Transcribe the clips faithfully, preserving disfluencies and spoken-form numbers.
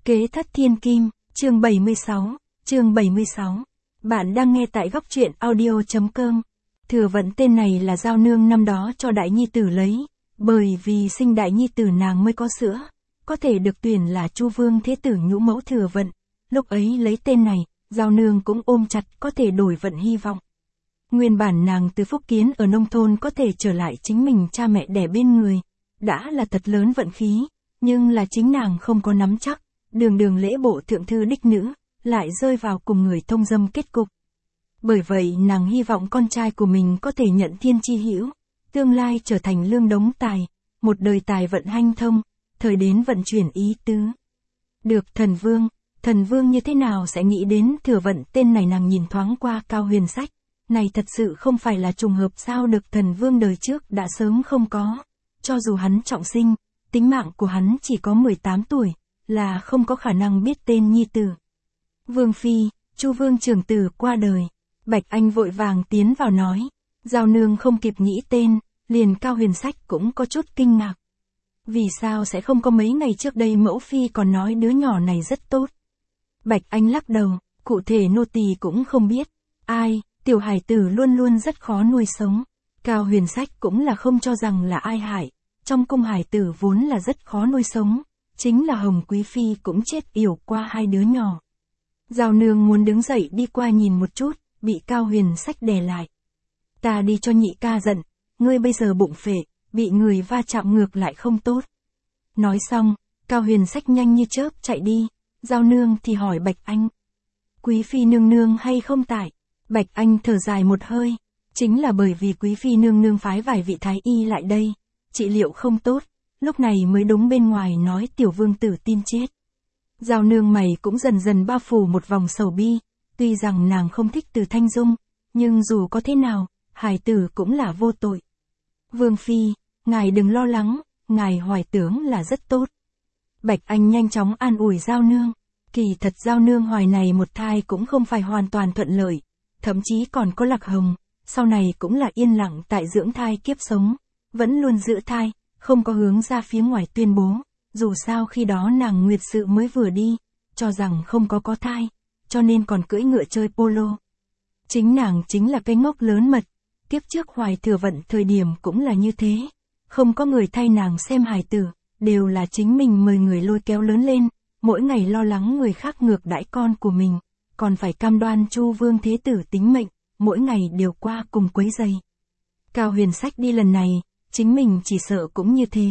Kế thất thiên kim, chương bảy mươi sáu, chương bảy mươi sáu. Bạn đang nghe tại góc truyện audio.com. Thừa Vận tên này là Giao Nương năm đó cho đại nhi tử lấy, bởi vì sinh đại nhi tử nàng mới có sữa, có thể được tuyển là Chu Vương Thế Tử nhũ mẫu Thừa Vận. Lúc ấy lấy tên này, Giao Nương cũng ôm chặt có thể đổi vận hy vọng. Nguyên bản nàng từ phúc kiến ở nông thôn có thể trở lại chính mình cha mẹ đẻ bên người, đã là thật lớn vận khí, nhưng là chính nàng không có nắm chắc. Đường đường lễ bộ thượng thư đích nữ, lại rơi vào cùng người thông dâm kết cục. Bởi vậy nàng hy vọng con trai của mình có thể nhận thiên chi hữu, tương lai trở thành lương đống tài, một đời tài vận hanh thông, thời đến vận chuyển ý tứ. Được thần vương, thần vương như thế nào sẽ nghĩ đến Thừa Vận tên này? Nàng nhìn thoáng qua Cao Huyền Sách, này thật sự không phải là trùng hợp sao? Được thần vương đời trước đã sớm không có, cho dù hắn trọng sinh, tính mạng của hắn chỉ có mười tám tuổi. Là không có khả năng biết tên nhi tử. Vương phi, Chu Vương trưởng tử qua đời. Bạch Anh vội vàng tiến vào nói. Giao Nương không kịp nghĩ tên, liền Cao Huyền Sách cũng có chút kinh ngạc. Vì sao sẽ không có mấy ngày trước đây mẫu phi còn nói đứa nhỏ này rất tốt. Bạch Anh lắc đầu, cụ thể nô tỳ cũng không biết. Ai, tiểu hải tử luôn luôn rất khó nuôi sống. Cao Huyền Sách cũng là không cho rằng là ai hại. Trong cung hải tử vốn là rất khó nuôi sống. Chính là Hồng Quý Phi cũng chết yểu qua hai đứa nhỏ. Giao Nương muốn đứng dậy đi qua nhìn một chút, bị Cao Huyền Sách đè lại. Ta đi cho nhị ca giận, ngươi bây giờ bụng phệ, bị người va chạm ngược lại không tốt. Nói xong, Cao Huyền Sách nhanh như chớp chạy đi, Giao Nương thì hỏi Bạch Anh. Quý Phi nương nương hay không tại? Bạch Anh thở dài một hơi, chính là bởi vì Quý Phi nương nương phái vài vị thái y lại đây, trị liệu không tốt. Lúc này mới đúng bên ngoài nói tiểu vương tử tin chết. Giao Nương mày cũng dần dần bao phủ một vòng sầu bi, tuy rằng nàng không thích Từ Thanh Dung, nhưng dù có thế nào, hài tử cũng là vô tội. Vương phi, ngài đừng lo lắng, ngài hoài tướng là rất tốt. Bạch Anh nhanh chóng an ủi Giao Nương, kỳ thật Giao Nương hoài này một thai cũng không phải hoàn toàn thuận lợi, thậm chí còn có lạc hồng, sau này cũng là yên lặng tại dưỡng thai kiếp sống, vẫn luôn giữ thai. Không có hướng ra phía ngoài tuyên bố, dù sao khi đó nàng nguyệt sự mới vừa đi, cho rằng không có có thai, cho nên còn cưỡi ngựa chơi polo. Chính nàng chính là cái ngốc lớn mật, tiếp trước hoài Thừa Vận thời điểm cũng là như thế, không có người thay nàng xem hài tử, đều là chính mình mời người lôi kéo lớn lên, mỗi ngày lo lắng người khác ngược đãi con của mình, còn phải cam đoan Chu Vương Thế Tử tính mệnh, mỗi ngày đều qua cùng quấy giày. Cao Huyền Sách đi lần này, chính mình chỉ sợ cũng như thế.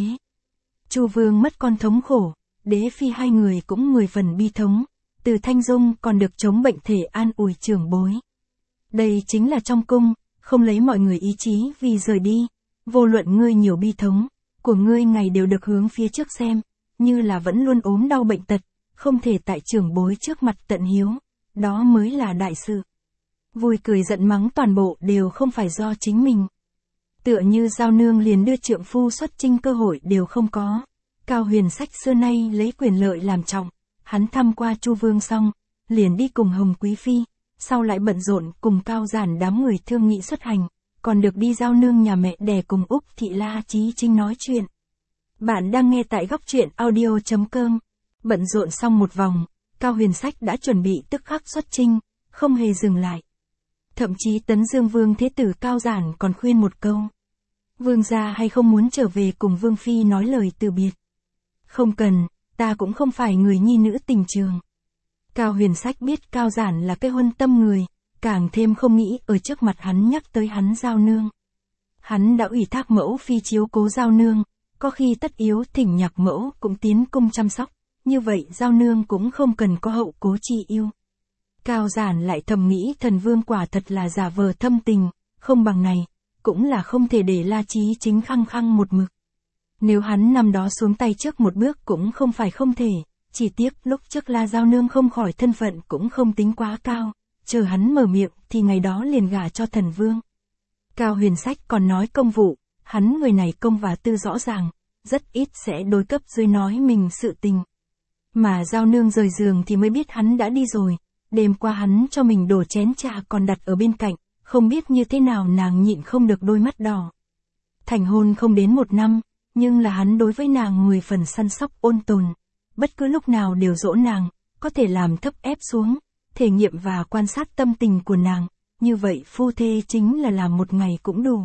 Chu Vương mất con thống khổ, Đế Phi hai người cũng mười phần bi thống, Từ Thanh Dung còn được chống bệnh thể an ủi trưởng bối. Đây chính là trong cung, không lấy mọi người ý chí vì rời đi, vô luận ngươi nhiều bi thống, của ngươi ngày đều được hướng phía trước xem, như là vẫn luôn ốm đau bệnh tật, không thể tại trưởng bối trước mặt tận hiếu, đó mới là đại sự. Vui cười giận mắng toàn bộ đều không phải do chính mình. Tựa như Giao Nương liền đưa trượng phu xuất chinh cơ hội đều không có. Cao Huyền Sách xưa nay lấy quyền lợi làm trọng, hắn thăm qua Chu Vương xong, liền đi cùng Hồng Quý Phi, sau lại bận rộn cùng Cao Giản đám người thương nghị xuất hành, còn được đi Giao Nương nhà mẹ đẻ cùng Úc Thị La Chí Trinh nói chuyện. Bạn đang nghe tại góc truyện audio.com. Bận rộn xong một vòng, Cao Huyền Sách đã chuẩn bị tức khắc xuất chinh, không hề dừng lại. Thậm chí Tấn Dương Vương Thế Tử Cao Giản còn khuyên một câu. Vương gia hay không muốn trở về cùng Vương Phi nói lời từ biệt? Không cần, ta cũng không phải người nhi nữ tình trường. Cao Huyền Sách biết Cao Giản là cái huân tâm người, càng thêm không nghĩ ở trước mặt hắn nhắc tới hắn Giao Nương. Hắn đã ủy thác mẫu phi chiếu cố Giao Nương, có khi tất yếu thỉnh nhạc mẫu cũng tiến cung chăm sóc, như vậy Giao Nương cũng không cần có hậu cố chi yêu. Cao Giản lại thầm nghĩ thần vương quả thật là giả vờ thâm tình, không bằng này, cũng là không thể để La Chí Chính khăng khăng một mực. Nếu hắn năm đó xuống tay trước một bước cũng không phải không thể, chỉ tiếc lúc trước La Giao Nương không khỏi thân phận cũng không tính quá cao, chờ hắn mở miệng thì ngày đó liền gả cho thần vương. Cao Huyền Sách còn nói công vụ, hắn người này công và tư rõ ràng, rất ít sẽ đối cấp dưới nói mình sự tình. Mà Giao Nương rời giường thì mới biết hắn đã đi rồi, đêm qua hắn cho mình đổ chén trà còn đặt ở bên cạnh, không biết như thế nào nàng nhịn không được đôi mắt đỏ. Thành hôn không đến một năm, nhưng là hắn đối với nàng mười phần săn sóc ôn tồn. bất cứ lúc nào đều dỗ nàng, có thể làm thấp ép xuống, thể nghiệm và quan sát tâm tình của nàng, như vậy phu thê chính là làm một ngày cũng đủ.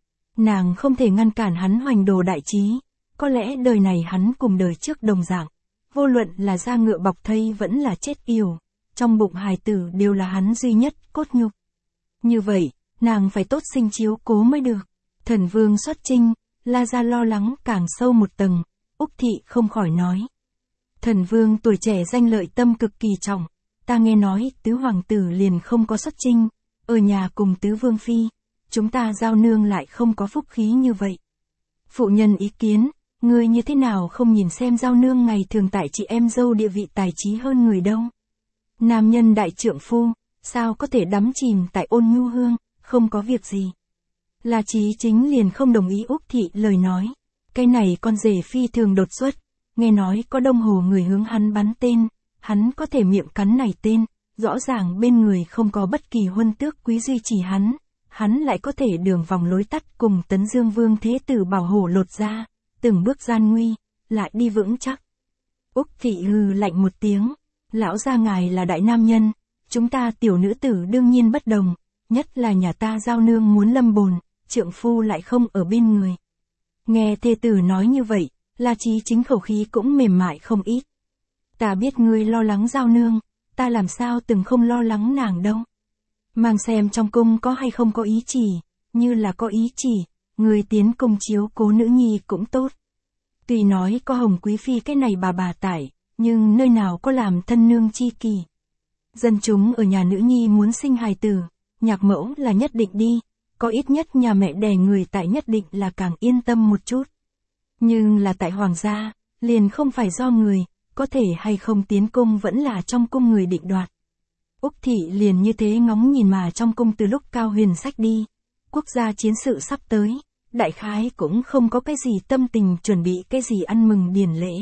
Nàng không thể ngăn cản hắn hoành đồ đại trí, có lẽ đời này hắn cùng đời trước đồng dạng, vô luận là da ngựa bọc thây vẫn là chết yểu, trong bụng hài tử đều là hắn duy nhất cốt nhục. Như vậy, nàng phải tốt sinh chiếu cố mới được. Thần vương xuất chinh, La Gia lo lắng càng sâu một tầng, Úc Thị không khỏi nói. Thần vương tuổi trẻ danh lợi tâm cực kỳ trọng, ta nghe nói tứ hoàng tử liền không có xuất chinh, ở nhà cùng tứ vương phi, chúng ta giao nương lại không có phúc khí như vậy. Phụ nhân ý kiến, người như thế nào không nhìn xem giao nương ngày thường tại chị em dâu địa vị tài trí hơn người đâu. Nam nhân đại trượng phu, sao có thể đắm chìm tại ôn nhu hương, không có việc gì. La Chí Chính liền không đồng ý Úc Thị lời nói, cái này con rể phi thường đột xuất, nghe nói có đông hồ người hướng hắn bắn tên, hắn có thể miệng cắn này tên, rõ ràng bên người không có bất kỳ huân tước quý duy trì hắn, hắn lại có thể đường vòng lối tắt cùng Tấn Dương Vương Thế Tử bảo hộ lột ra, từng bước gian nguy, lại đi vững chắc. Úc Thị hừ lạnh một tiếng, lão gia ngài là đại nam nhân, chúng ta tiểu nữ tử đương nhiên bất đồng, nhất là nhà ta giao nương muốn lâm bồn, trượng phu lại không ở bên người. Nghe thê tử nói như vậy, La Chí Chính khẩu khí cũng mềm mại không ít. Ta biết ngươi lo lắng giao nương, ta làm sao từng không lo lắng nàng đâu. Mang xem trong cung có hay không có ý chỉ, như là có ý chỉ, người tiến cung chiếu cố nữ nhi cũng tốt. Tuy nói có Hồng Quý Phi cái này bà bà tải, nhưng nơi nào có làm thân nương chi kỳ. Dân chúng ở nhà nữ nhi muốn sinh hài tử, nhạc mẫu là nhất định đi, có ít nhất nhà mẹ đẻ người tại nhất định là càng yên tâm một chút. Nhưng là tại hoàng gia, liền không phải do người, có thể hay không tiến cung vẫn là trong cung người định đoạt. Úc Thị liền như thế ngóng nhìn mà trong cung từ lúc Cao Huyền sách đi, quốc gia chiến sự sắp tới, đại khái cũng không có cái gì tâm tình chuẩn bị cái gì ăn mừng điển lễ.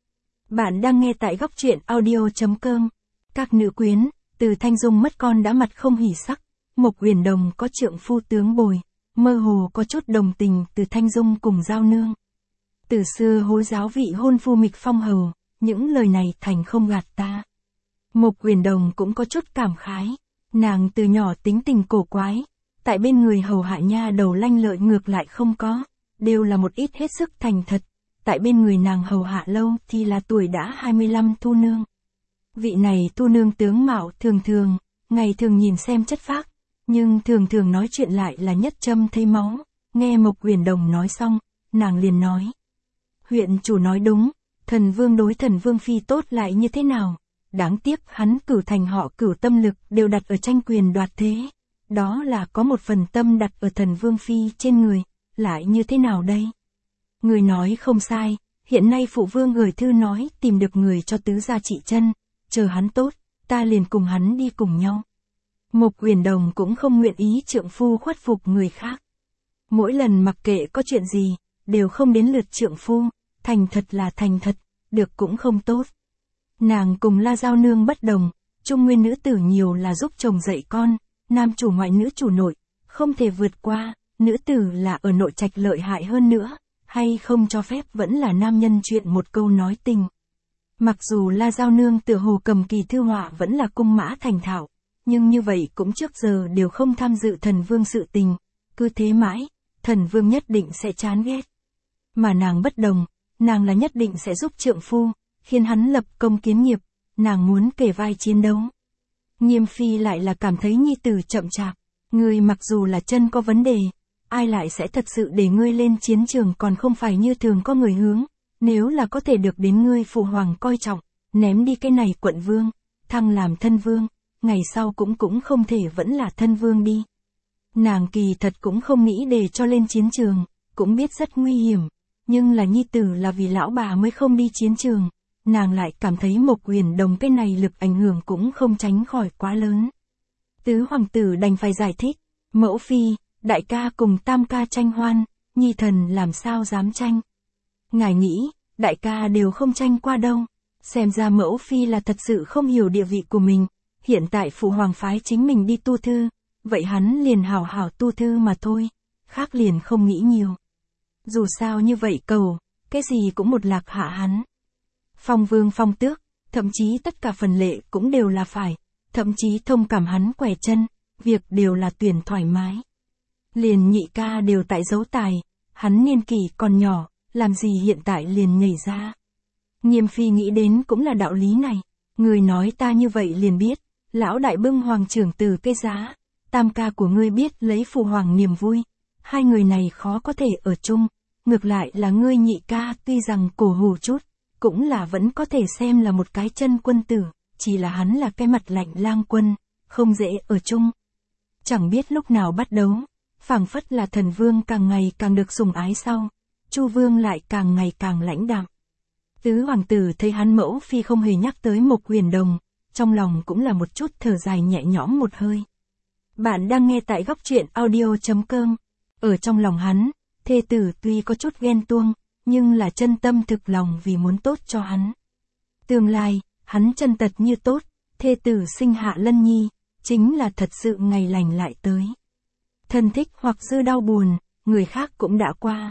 Bạn đang nghe tại góc truyện audio chấm com. Các nữ quyến, từ Thanh Dung mất con đã mặt không hỉ sắc, Mộc Uyển Đồng có trượng phu tướng bồi, mơ hồ có chút đồng tình từ Thanh Dung cùng giao nương. Từ xưa hối giáo vị hôn phu mịch phong hầu, những lời này thành không gạt ta. Mộc Uyển Đồng cũng có chút cảm khái, nàng từ nhỏ tính tình cổ quái, tại bên người hầu hạ nha đầu lanh lợi ngược lại không có, đều là một ít hết sức thành thật, tại bên người nàng hầu hạ lâu thì là tuổi đã hai mươi lăm thu nương. Vị này thu nương tướng mạo thường thường, ngày thường nhìn xem chất phác, nhưng thường thường nói chuyện lại là nhất châm thấy máu, nghe Mộc Uyển Đồng nói xong, nàng liền nói. Huyện chủ nói đúng, thần vương đối thần vương phi tốt lại như thế nào, đáng tiếc hắn cửu thành họ cửu tâm lực đều đặt ở tranh quyền đoạt thế, đó là có một phần tâm đặt ở thần vương phi trên người, lại như thế nào đây? Người nói không sai, hiện nay phụ vương gửi thư nói tìm được người cho tứ gia trị chân, chờ hắn tốt, ta liền cùng hắn đi cùng nhau. Mộc Uyển Đồng cũng không nguyện ý trượng phu khuất phục người khác. Mỗi lần mặc kệ có chuyện gì, đều không đến lượt trượng phu, thành thật là thành thật, được cũng không tốt. Nàng cùng La Giao Nương bất đồng, trung nguyên nữ tử nhiều là giúp chồng dạy con, nam chủ ngoại nữ chủ nội, không thể vượt qua, nữ tử là ở nội trạch lợi hại hơn nữa, hay không cho phép vẫn là nam nhân chuyện một câu nói tình. Mặc dù La Giao Nương tựa hồ cầm kỳ thư họa vẫn là cung mã thành thạo, nhưng như vậy cũng trước giờ đều không tham dự thần vương sự tình, cứ thế mãi, thần vương nhất định sẽ chán ghét. Mà nàng bất đồng, nàng là nhất định sẽ giúp trượng phu, khiến hắn lập công kiến nghiệp, nàng muốn kề vai chiến đấu. Nghiêm phi lại là cảm thấy nhi tử chậm chạp, người mặc dù là chân có vấn đề, ai lại sẽ thật sự để ngươi lên chiến trường còn không phải như thường có người hướng, nếu là có thể được đến ngươi phụ hoàng coi trọng, ném đi cái này quận vương, thăng làm thân vương, ngày sau cũng cũng không thể vẫn là thân vương đi. Nàng kỳ thật cũng không nghĩ để cho lên chiến trường, cũng biết rất nguy hiểm, nhưng là nhi tử là vì lão bà mới không đi chiến trường, nàng lại cảm thấy Mộc Uyển Đồng cái này lực ảnh hưởng cũng không tránh khỏi quá lớn. Tứ hoàng tử đành phải giải thích, mẫu phi, đại ca cùng tam ca tranh hoan, nhi thần làm sao dám tranh. Ngài nghĩ, đại ca đều không tranh qua đâu, xem ra mẫu phi là thật sự không hiểu địa vị của mình, hiện tại phụ hoàng phái chính mình đi tu thư, vậy hắn liền hảo hảo tu thư mà thôi, khác liền không nghĩ nhiều. Dù sao như vậy cầu, cái gì cũng một lạc hạ hắn. Phong vương phong tước, thậm chí tất cả phần lệ cũng đều là phải, thậm chí thông cảm hắn quẻ chân, việc đều là tuyển thoải mái. Liền nhị ca đều tại dấu tài, hắn niên kỷ còn nhỏ, làm gì hiện tại liền nhảy ra. Nghiêm phi nghĩ đến cũng là đạo lý này, người nói ta như vậy liền biết, lão đại bưng hoàng trưởng từ cây giá, tam ca của ngươi biết lấy phụ hoàng niềm vui, hai người này khó có thể ở chung, ngược lại là ngươi nhị ca tuy rằng cổ hủ chút, cũng là vẫn có thể xem là một cái chân quân tử, chỉ là hắn là cái mặt lạnh lang quân, không dễ ở chung. Chẳng biết lúc nào bắt đấu, phảng phất là thần vương càng ngày càng được sủng ái sau, Chu vương lại càng ngày càng lãnh đạm. Tứ hoàng tử thấy hắn mẫu phi không hề nhắc tới Mộc Huyền Đồng, trong lòng cũng là một chút thở dài nhẹ nhõm một hơi. Bạn đang nghe tại góc truyện audio chấm com. Ở trong lòng hắn, thê tử tuy có chút ghen tuông, nhưng là chân tâm thực lòng vì muốn tốt cho hắn. Tương lai, hắn chân tật như tốt, thê tử sinh hạ lân nhi, chính là thật sự ngày lành lại tới. Thân thích hoặc dư đau buồn, người khác cũng đã qua.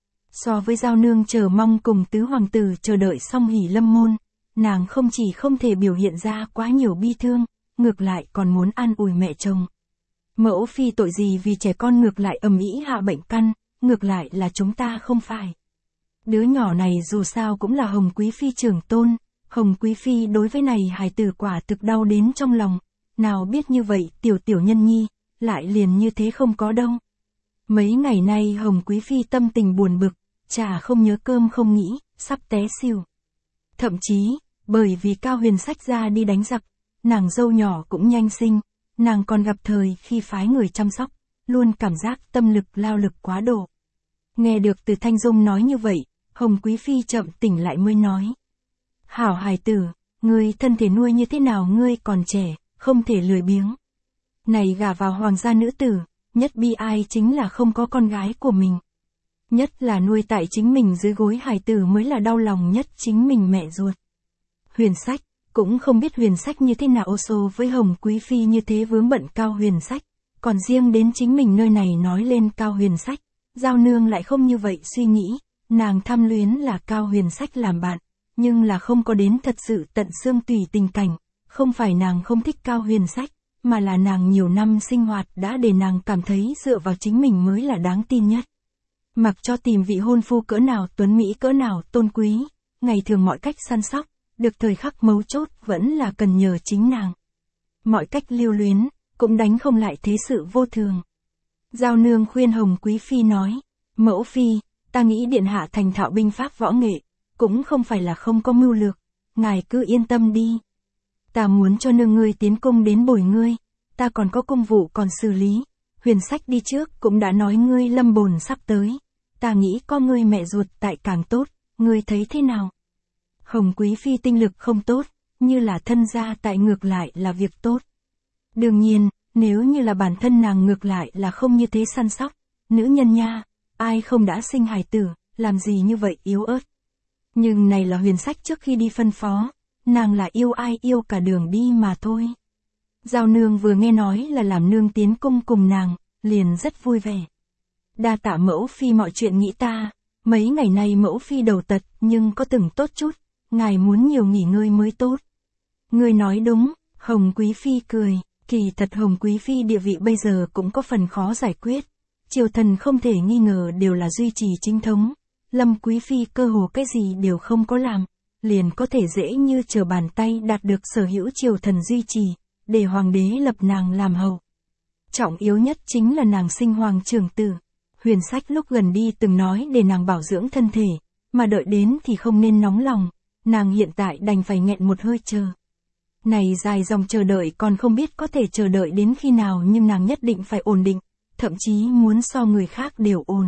So với giao nương chờ mong cùng tứ hoàng tử chờ đợi song hỷ lâm môn, nàng không chỉ không thể biểu hiện ra quá nhiều bi thương, ngược lại còn muốn an ủi mẹ chồng. Mẫu phi tội gì vì trẻ con ngược lại ầm ĩ hạ bệnh căn, ngược lại là chúng ta không phải. Đứa nhỏ này dù sao cũng là Hồng Quý Phi trưởng tôn, Hồng Quý Phi đối với này hài tử quả thực đau đến trong lòng, nào biết như vậy tiểu tiểu nhân nhi, lại liền như thế không có đâu. Mấy ngày nay Hồng Quý Phi tâm tình buồn bực, chả không nhớ cơm không nghĩ, sắp té xỉu. Thậm chí, bởi vì Cao Huyền Sách ra đi đánh giặc, nàng dâu nhỏ cũng nhanh sinh, nàng còn gặp thời khi phái người chăm sóc, luôn cảm giác tâm lực lao lực quá độ. Nghe được từ Thanh Dung nói như vậy, Hồng Quý Phi chậm tỉnh lại mới nói. Hảo hài tử, ngươi thân thể nuôi như thế nào ngươi còn trẻ, không thể lười biếng. Này gả vào hoàng gia nữ tử, nhất bi ai chính là không có con gái của mình. Nhất là nuôi tại chính mình dưới gối hài tử mới là đau lòng nhất chính mình mẹ ruột. Huyền Sách, cũng không biết Huyền Sách như thế nào ô xô với Hồng Quý Phi như thế vướng bận Cao Huyền Sách, còn riêng đến chính mình nơi này nói lên Cao Huyền Sách, giao nương lại không như vậy suy nghĩ, nàng tham luyến là Cao Huyền Sách làm bạn, nhưng là không có đến thật sự tận xương tùy tình cảnh, không phải nàng không thích Cao Huyền Sách, mà là nàng nhiều năm sinh hoạt đã để nàng cảm thấy dựa vào chính mình mới là đáng tin nhất. Mặc cho tìm vị hôn phu cỡ nào tuấn mỹ cỡ nào tôn quý, ngày thường mọi cách săn sóc, được thời khắc mấu chốt vẫn là cần nhờ chính nàng. Mọi cách lưu luyến, cũng đánh không lại thế sự vô thường. Giao nương khuyên Hồng Quý Phi nói, mẫu phi, ta nghĩ điện hạ thành thạo binh pháp võ nghệ, cũng không phải là không có mưu lược, ngài cứ yên tâm đi. Ta muốn cho nương ngươi tiến cung đến bồi ngươi, ta còn có công vụ còn xử lý, Huyền Sách đi trước cũng đã nói ngươi lâm bồn sắp tới, ta nghĩ có ngươi mẹ ruột tại càng tốt, ngươi thấy thế nào? Hồng Quý Phi tinh lực không tốt, như là thân gia tại ngược lại là việc tốt. Đương nhiên, nếu như là bản thân nàng ngược lại là không như thế săn sóc, nữ nhân nha, ai không đã sinh hài tử, làm gì như vậy yếu ớt. Nhưng này là Huyền Sách trước khi đi phân phó, nàng là yêu ai yêu cả đường đi mà thôi. Giao nương vừa nghe nói là làm nương tiến cung cùng nàng, liền rất vui vẻ. Đa tạ mẫu phi mọi chuyện nghĩ ta, mấy ngày nay mẫu phi đầu tật nhưng có từng tốt chút, ngài muốn nhiều nghỉ ngơi mới tốt. Ngươi nói đúng, Hồng Quý Phi cười, kỳ thật Hồng Quý Phi địa vị bây giờ cũng có phần khó giải quyết. Triều thần không thể nghi ngờ đều là duy trì chính thống, Lâm Quý Phi cơ hồ cái gì đều không có làm, liền có thể dễ như trở bàn tay đạt được sở hữu triều thần duy trì, để hoàng đế lập nàng làm hầu. Trọng yếu nhất chính là nàng sinh hoàng trưởng tử. Huyền Sách lúc gần đi từng nói để nàng bảo dưỡng thân thể, mà đợi đến thì không nên nóng lòng, nàng hiện tại đành phải nghẹn một hơi chờ. Này dài dòng chờ đợi còn không biết có thể chờ đợi đến khi nào nhưng nàng nhất định phải ổn định, thậm chí muốn so người khác đều ổn.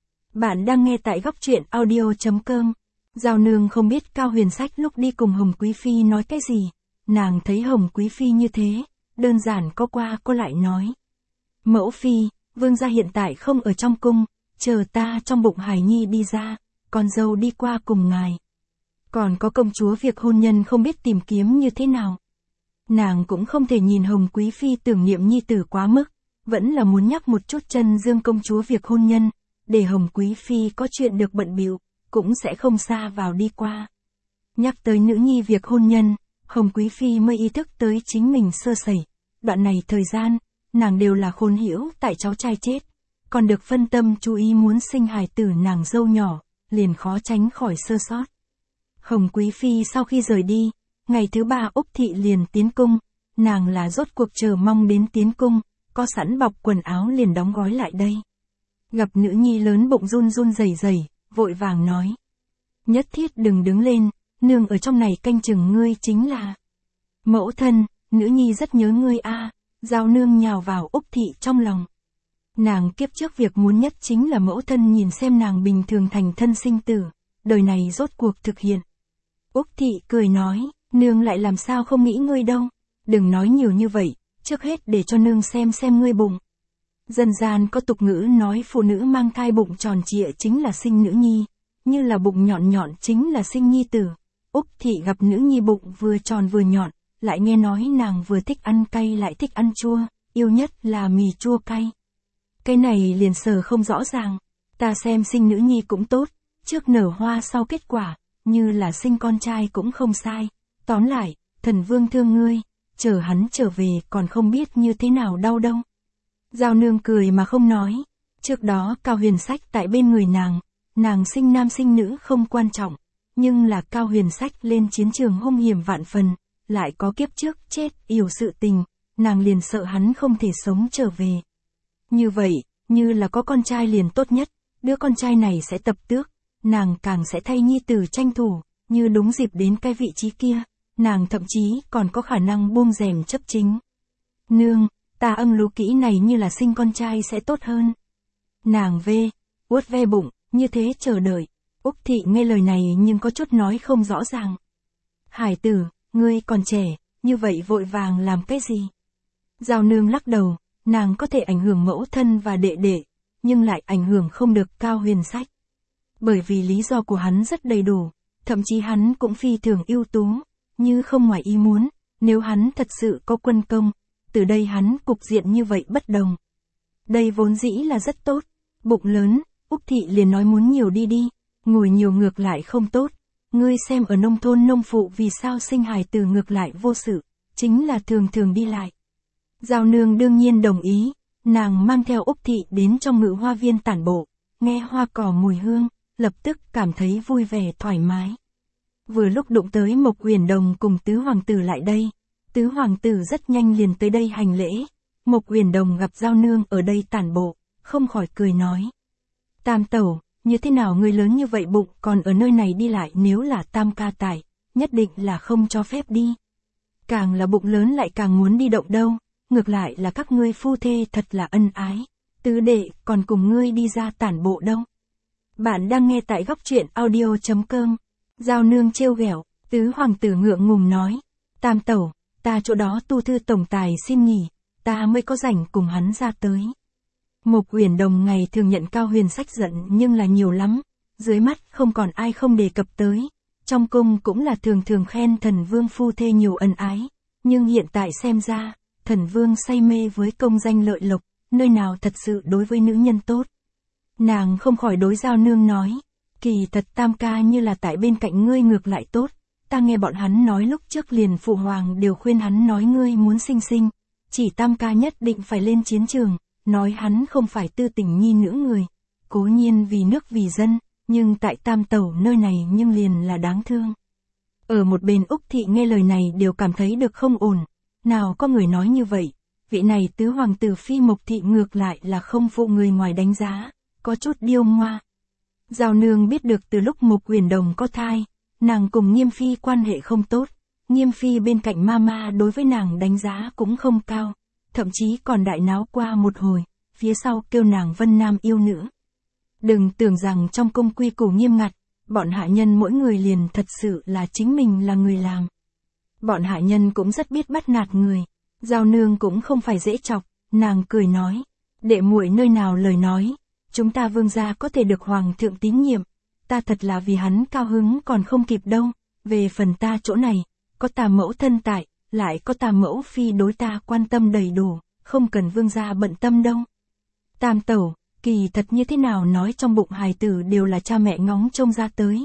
Bạn đang nghe tại góc truyện audio chấm com. Giao nương không biết Cao Huyền Sách lúc đi cùng Hồng Quý Phi nói cái gì, nàng thấy Hồng Quý Phi như thế, đơn giản có qua có lại nói. Mẫu phi, vương gia hiện tại không ở trong cung, chờ ta trong bụng hài nhi đi ra, con dâu đi qua cùng ngài. Còn có công chúa việc hôn nhân không biết tìm kiếm như thế nào. Nàng cũng không thể nhìn Hồng Quý Phi tưởng niệm nhi tử quá mức, vẫn là muốn nhắc một chút chân dương công chúa việc hôn nhân, để Hồng Quý Phi có chuyện được bận bịu, cũng sẽ không xa vào đi qua. Nhắc tới nữ nhi việc hôn nhân, Hồng Quý Phi mới ý thức tới chính mình sơ sẩy. Đoạn này thời gian, nàng đều là khôn hiểu tại cháu trai chết. Còn được phân tâm chú ý muốn sinh hài tử nàng dâu nhỏ, liền khó tránh khỏi sơ sót. Hồng Quý Phi sau khi rời đi, ngày thứ ba Úc Thị liền tiến cung, nàng là rốt cuộc chờ mong đến tiến cung, có sẵn bọc quần áo liền đóng gói lại đây. Gặp nữ nhi lớn bụng run run rẩy rẩy, vội vàng nói. Nhất thiết đừng đứng lên, nương ở trong này canh chừng ngươi chính là. Mẫu thân, nữ nhi rất nhớ ngươi a. Giao nương nhào vào Úc Thị trong lòng. Nàng kiếp trước việc muốn nhất chính là mẫu thân nhìn xem nàng bình thường thành thân sinh tử, đời này rốt cuộc thực hiện. Úc Thị cười nói, nương lại làm sao không nghĩ ngươi đâu, đừng nói nhiều như vậy, trước hết để cho nương xem xem ngươi bụng. Dân gian có tục ngữ nói phụ nữ mang thai bụng tròn trịa chính là sinh nữ nhi, như là bụng nhọn nhọn chính là sinh nhi tử. Úc Thị gặp nữ nhi bụng vừa tròn vừa nhọn, lại nghe nói nàng vừa thích ăn cay lại thích ăn chua, yêu nhất là mì chua cay. Cái này liền sờ không rõ ràng, ta xem sinh nữ nhi cũng tốt, trước nở hoa sau kết quả, như là sinh con trai cũng không sai. Tóm lại, thần vương thương ngươi, chờ hắn trở về còn không biết như thế nào đau đâu. Giao nương cười mà không nói, trước đó Cao Huyền Sách tại bên người nàng, nàng sinh nam sinh nữ không quan trọng, nhưng là Cao Huyền Sách lên chiến trường hung hiểm vạn phần, lại có kiếp trước chết yểu sự tình, nàng liền sợ hắn không thể sống trở về. Như vậy, như là có con trai liền tốt nhất, đứa con trai này sẽ tập tước, nàng càng sẽ thay nhi tử tranh thủ, như đúng dịp đến cái vị trí kia, nàng thậm chí còn có khả năng buông rèm chấp chính. Nương, ta âm lú kỹ này như là sinh con trai sẽ tốt hơn. Nàng vê, uốt ve bụng, như thế chờ đợi. Úc Thị nghe lời này nhưng có chút nói không rõ ràng. Hải tử, ngươi còn trẻ, như vậy vội vàng làm cái gì? Giao nương lắc đầu, nàng có thể ảnh hưởng mẫu thân và đệ đệ, nhưng lại ảnh hưởng không được Cao Huyền Sách. Bởi vì lý do của hắn rất đầy đủ, thậm chí hắn cũng phi thường ưu tú, như không ngoài ý muốn, nếu hắn thật sự có quân công, từ đây hắn cục diện như vậy bất đồng. Đây vốn dĩ là rất tốt, bụng lớn, Úc Thị liền nói muốn nhiều đi đi, ngồi nhiều ngược lại không tốt. Ngươi xem ở nông thôn nông phụ vì sao sinh hài từ ngược lại vô sự, chính là thường thường đi lại. Giao nương đương nhiên đồng ý, nàng mang theo Úc Thị đến trong ngự hoa viên tản bộ, nghe hoa cỏ mùi hương, lập tức cảm thấy vui vẻ thoải mái. Vừa lúc đụng tới Mộc Uyển Đồng cùng tứ hoàng tử lại đây, tứ hoàng tử rất nhanh liền tới đây hành lễ, Mộc Uyển Đồng gặp Giao nương ở đây tản bộ, không khỏi cười nói. Tam tẩu, như thế nào người lớn như vậy bụng còn ở nơi này đi lại, nếu là tam ca tại, nhất định là không cho phép đi. Càng là bụng lớn lại càng muốn đi động đâu, ngược lại là các ngươi phu thê thật là ân ái, tứ đệ còn cùng ngươi đi ra tản bộ đâu. Bạn đang nghe tại góc truyện audio chấm com. Giao nương trêu ghẹo, tứ hoàng tử ngượng ngùng nói, tam tẩu, ta chỗ đó tu thư tổng tài xin nghỉ, ta mới có rảnh cùng hắn ra tới. Mộc Uyển Đồng ngày thường nhận Cao Huyền Sách giận nhưng là nhiều lắm, dưới mắt không còn ai không đề cập tới, trong cung cũng là thường thường khen thần vương phu thê nhiều ân ái, nhưng hiện tại xem ra, thần vương say mê với công danh lợi lộc, nơi nào thật sự đối với nữ nhân tốt. Nàng không khỏi đối Giao nương nói, kỳ thật tam ca như là tại bên cạnh ngươi ngược lại tốt, ta nghe bọn hắn nói lúc trước liền phụ hoàng đều khuyên hắn nói ngươi muốn sinh sinh, chỉ tam ca nhất định phải lên chiến trường, nói hắn không phải tư tình nhi nữ người, cố nhiên vì nước vì dân, nhưng tại tam tẩu nơi này nhưng liền là đáng thương. Ở một bên Úc Thị nghe lời này đều cảm thấy được không ổn, nào có người nói như vậy, vị này tứ hoàng tử phi Mộc Thị ngược lại là không phụ người ngoài đánh giá, có chút điêu ngoa. Giao nương biết được từ lúc Mộc Uyển Đồng có thai, nàng cùng Nghiêm Phi quan hệ không tốt, Nghiêm Phi bên cạnh mama đối với nàng đánh giá cũng không cao, thậm chí còn đại náo qua một hồi, phía sau kêu nàng Vân Nam yêu nữ. Đừng tưởng rằng trong cung quy củ nghiêm ngặt, bọn hạ nhân mỗi người liền thật sự là chính mình là người làm. Bọn hạ nhân cũng rất biết bắt nạt người, Giao nương cũng không phải dễ chọc, nàng cười nói, đệ muội nơi nào lời nói, chúng ta vương gia có thể được hoàng thượng tín nhiệm, ta thật là vì hắn cao hứng còn không kịp đâu, về phần ta chỗ này, có ta mẫu thân tại, lại có ta mẫu phi đối ta quan tâm đầy đủ, không cần vương gia bận tâm đâu. Tam tẩu, kỳ thật như thế nào nói trong bụng hài tử đều là cha mẹ ngóng trông ra tới,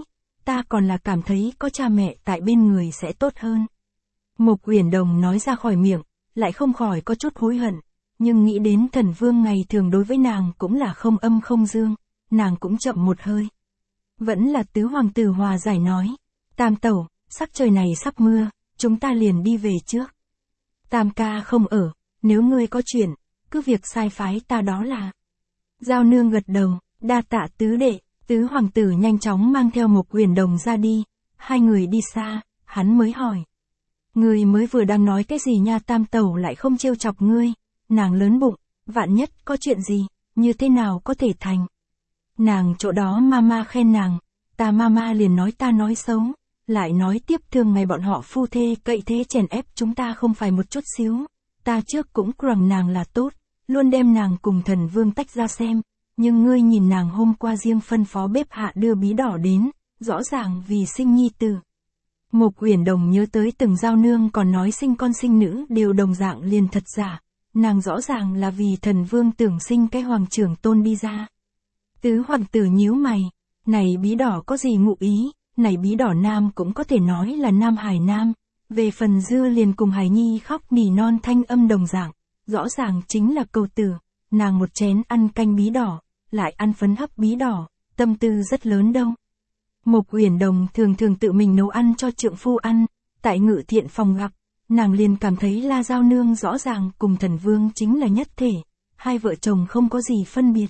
ta còn là cảm thấy có cha mẹ tại bên người sẽ tốt hơn. Mộc Uyển Đồng nói ra khỏi miệng, lại không khỏi có chút hối hận, nhưng nghĩ đến Thần Vương ngày thường đối với nàng cũng là không âm không dương, nàng cũng chậm một hơi. Vẫn là tứ hoàng tử hòa giải nói, Tam tẩu, sắc trời này sắp mưa, chúng ta liền đi về trước. Tam ca không ở, nếu ngươi có chuyện, cứ việc sai phái ta đó là. Giao nương gật đầu, đa tạ tứ đệ, tứ hoàng tử nhanh chóng mang theo Mộc Uyển Đồng ra đi, hai người đi xa, hắn mới hỏi. Ngươi mới vừa đang nói cái gì nha, Tam tẩu lại không trêu chọc ngươi, nàng lớn bụng, vạn nhất có chuyện gì, như thế nào có thể thành. Nàng chỗ đó mama khen nàng, ta mama liền nói ta nói xấu, lại nói tiếp thường ngày bọn họ phu thê cậy thế chèn ép chúng ta không phải một chút xíu, ta trước cũng rằng nàng là tốt, luôn đem nàng cùng Thần Vương tách ra xem, nhưng ngươi nhìn nàng hôm qua riêng phân phó bếp hạ đưa bí đỏ đến, rõ ràng vì sinh nhi tử. Mộc Uyển Đồng nhớ tới từng giao nương còn nói sinh con sinh nữ đều đồng dạng liền thật giả, nàng rõ ràng là vì Thần Vương tưởng sinh cái hoàng trưởng tôn đi ra. Tứ hoàng tử nhíu mày, này bí đỏ có gì ngụ ý, này bí đỏ nam cũng có thể nói là nam hải nam, về phần dưa liền cùng Hải Nhi khóc nỉ non thanh âm đồng dạng, rõ ràng chính là cầu tử, nàng một chén ăn canh bí đỏ, lại ăn phấn hấp bí đỏ, tâm tư rất lớn đâu. Mộc Uyển Đồng thường thường tự mình nấu ăn cho trượng phu ăn, tại Ngự Thiện phòng gặp, nàng liền cảm thấy La Giao Nương rõ ràng cùng Thần Vương chính là nhất thể, hai vợ chồng không có gì phân biệt.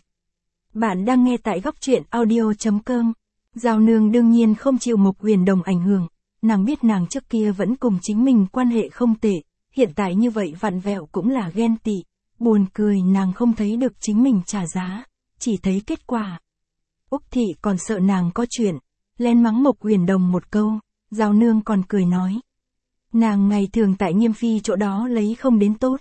Bạn đang nghe tại góc truyện audio chấm com. Giao Nương đương nhiên không chịu Mộc Uyển Đồng ảnh hưởng, nàng biết nàng trước kia vẫn cùng chính mình quan hệ không tệ, hiện tại như vậy vặn vẹo cũng là ghen tị, buồn cười nàng không thấy được chính mình trả giá, chỉ thấy kết quả. Úc Thị còn sợ nàng có chuyện, len mắng Mộc Uyển Đồng một câu, Giao Nương còn cười nói. Nàng ngày thường tại Nghiêm Phi chỗ đó lấy không đến tốt.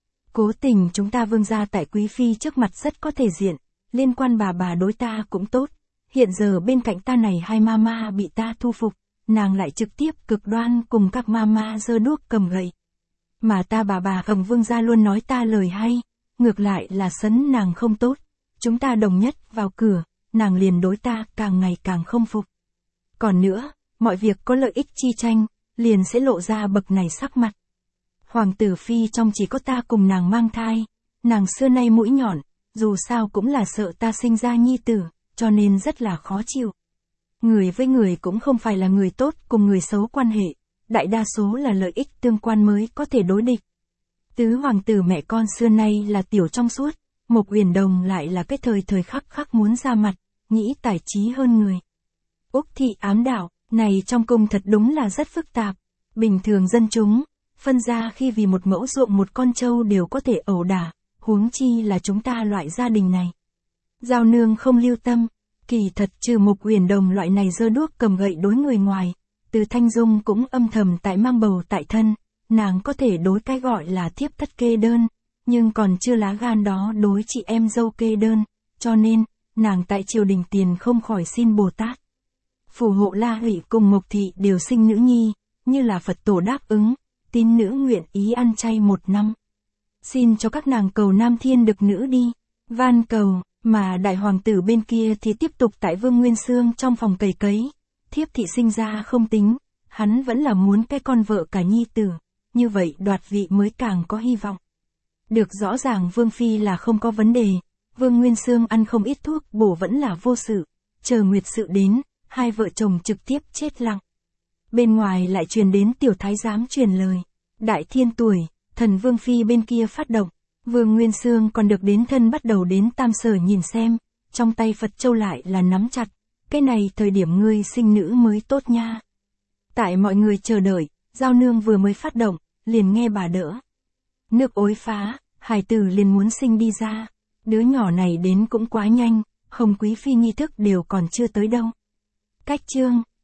Cố tình chúng ta Vương gia tại Quý Phi trước mặt rất có thể diện, liên quan bà bà đối ta cũng tốt. Hiện giờ bên cạnh ta này hai mama bị ta thu phục, nàng lại trực tiếp cực đoan cùng các mama giơ đuốc cầm gậy. Mà ta bà bà Hồng Vương gia luôn nói ta lời hay, ngược lại là sấn nàng không tốt. Chúng ta đồng nhất vào cửa, nàng liền đối ta càng ngày càng không phục. Còn nữa, mọi việc có lợi ích chi tranh, liền sẽ lộ ra bậc này sắc mặt. Hoàng tử Phi trong chỉ có ta cùng nàng mang thai, nàng xưa nay mũi nhọn, dù sao cũng là sợ ta sinh ra nhi tử, cho nên rất là khó chịu. Người với người cũng không phải là người tốt cùng người xấu quan hệ, đại đa số là lợi ích tương quan mới có thể đối địch. Tứ hoàng tử mẹ con xưa nay là tiểu trong suốt, Mộc Uyển Đồng lại là cái thời thời khắc khắc muốn ra mặt, nghĩ tài trí hơn người. Úc Thị ám đạo, này trong cung thật đúng là rất phức tạp, bình thường dân chúng, phân ra khi vì một mẫu ruộng một con trâu đều có thể ẩu đả, huống chi là chúng ta loại gia đình này. Giao Nương không lưu tâm, kỳ thật trừ Mộc Uyển Đồng loại này giơ đuốc cầm gậy đối người ngoài, Từ Thanh Dung cũng âm thầm tại mang bầu tại thân, nàng có thể đối cái gọi là thiếp thất kê đơn, nhưng còn chưa lá gan đó đối chị em dâu kê đơn, cho nên, nàng tại triều đình tiền không khỏi xin Bồ Tát. Phù hộ La Hủy cùng Mộc Thị đều sinh nữ nhi, như là Phật tổ đáp ứng, tín nữ nguyện ý ăn chay một năm. Xin cho các nàng cầu Nam Thiên được nữ đi, van cầu, mà đại hoàng tử bên kia thì tiếp tục tại Vương Nguyên Xương trong phòng cày cấy, thiếp thị sinh ra không tính, hắn vẫn là muốn cái con vợ cả nhi tử, như vậy đoạt vị mới càng có hy vọng. Được rõ ràng Vương Phi là không có vấn đề, Vương Nguyên Xương ăn không ít thuốc bổ vẫn là vô sự, chờ nguyệt sự đến, hai vợ chồng trực tiếp chết lặng. Bên ngoài lại truyền đến tiểu thái giám truyền lời, đại thiên tuổi, thần Vương Phi bên kia phát động, Vương Nguyên Xương còn được đến thân bắt đầu đến Tam Sở nhìn xem, trong tay Phật Châu lại là nắm chặt, cái này thời điểm ngươi sinh nữ mới tốt nha. Tại mọi người chờ đợi, Giao Nương vừa mới phát động, liền nghe bà đỡ. Nước ối phá, hài tử liền muốn sinh đi ra, đứa nhỏ này đến cũng quá nhanh, Hồng Quý Phi nghi thức đều còn chưa tới đâu. Cách chương